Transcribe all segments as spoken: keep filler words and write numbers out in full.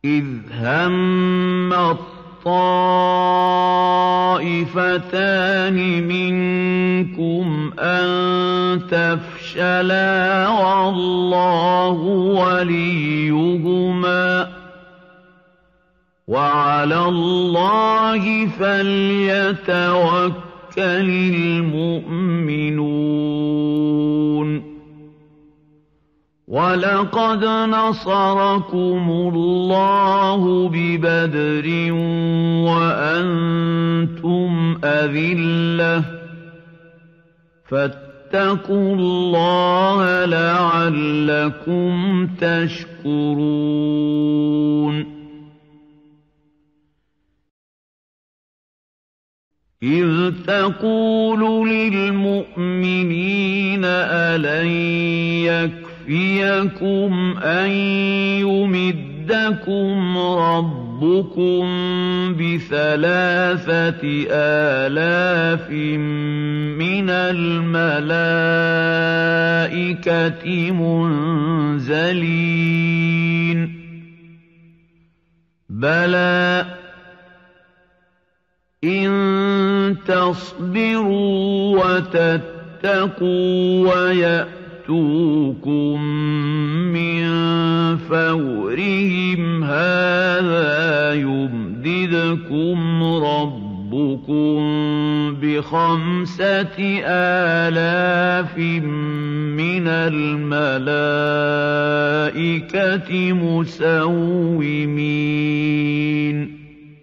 إِذْ هَمَّ الطَّائِفَتَانِ مِنكُمْ أَن تَفْشَلَا وَاللَّهُ وَلِيُّهُمَا ۗ وَعَلَى اللَّهِ فَلْيَتَوَكَّلِ الْمُؤْمِنُونَ وَلَقَدْ نَصَرَكُمُ اللَّهُ بِبَدْرٍ وَأَنتُمْ أَذِلَّةٌ فَاتَّقُوا اللَّهَ لَعَلَّكُمْ تَشْكُرُونَ إِذْ تَقُولُ لِلْمُؤْمِنِينَ أَلَن يَكْفِيَكُمْ أَن يُمِدَّكُمْ رَبُّكُم بِثَلَاثَةِ آلَافٍ مِّنَ الْمَلَائِكَةِ مُنزَلِينَ بَلَىٰ إِن تَصْبِرُوا وَتَتَّقُوا وَيَأْتُوكُم مِّن فَوْرِهِمْ هَٰذَا يُمْدِدْكُمْ رَبُّكُم بِخَمْسَةِ آلَافٍ مِّنَ الْمَلَائِكَةِ مُسَوِّمِينَ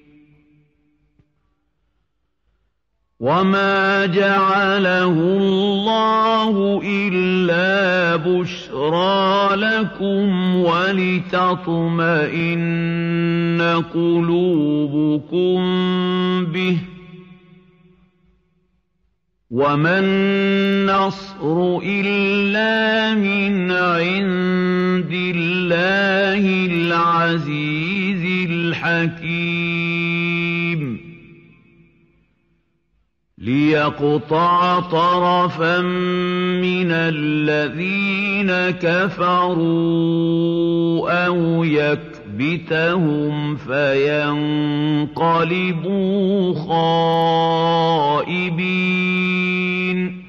وَمَا جَعَلَهُ اللَّهُ إِلَّا بُشْرَىٰ لَكُمْ وَلِتَطْمَئِنَّ قُلُوبُكُم بِهِ ۗ وَمَا النَّصْرُ إِلَّا مِنْ عِندِ اللَّهِ الْعَزِيزِ الْحَكِيمِ لِيَقْطَعَ طَرَفًا مِّنَ الَّذِينَ كَفَرُوا أَوْ يَكْبِتَهُمْ فَيَنقَلِبُوا خَائِبِينَ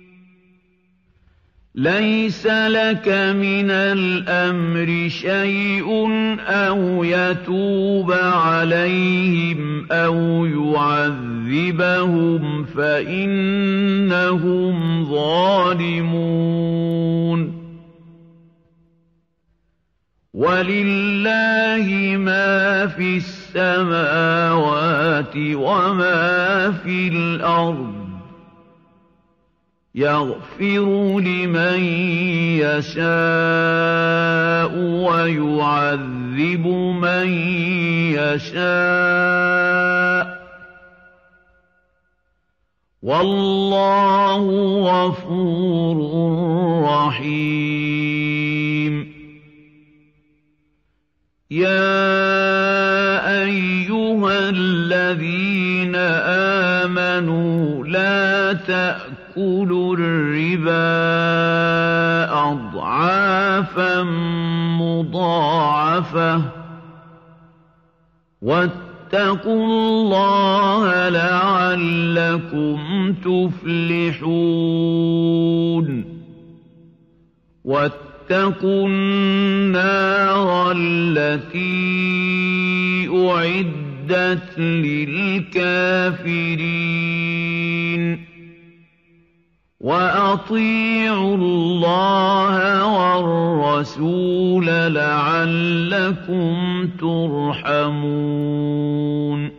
لَيْسَ لَكَ مِنَ الْأَمْرِ شَيْءٌ أَوْ يَتُوبَ عَلَيْهِمْ أَوْ يُعَذِّبَهُمْ فَإِنَّهُمْ ظَالِمُونَ وَلِلَّهِ مَا فِي السَّمَاوَاتِ وَمَا فِي الْأَرْضِ يَغْفِرُ لِمَن يَشَاءُ وَيُعَذِّبُ مَن يَشَاءُ ۚ وَاللَّهُ غَفُورٌ رَّحِيمٌ يَا أَيُّهَا الَّذِينَ آمَنُوا لَا تَأْكُلُوا الرِّبَا أَضْعَافًا مُّضَاعَفَةً ۖ وَاتَّقُوا اللَّهَ لَعَلَّكُمْ تُفْلِحُونَ وَاتَّقُوا النَّارَ الَّتِي أُعِدَّتْ لِلْكَافِرِينَ وَأَطِيعُوا اللَّهَ وَالرَّسُولَ لَعَلَّكُمْ تُرْحَمُونَ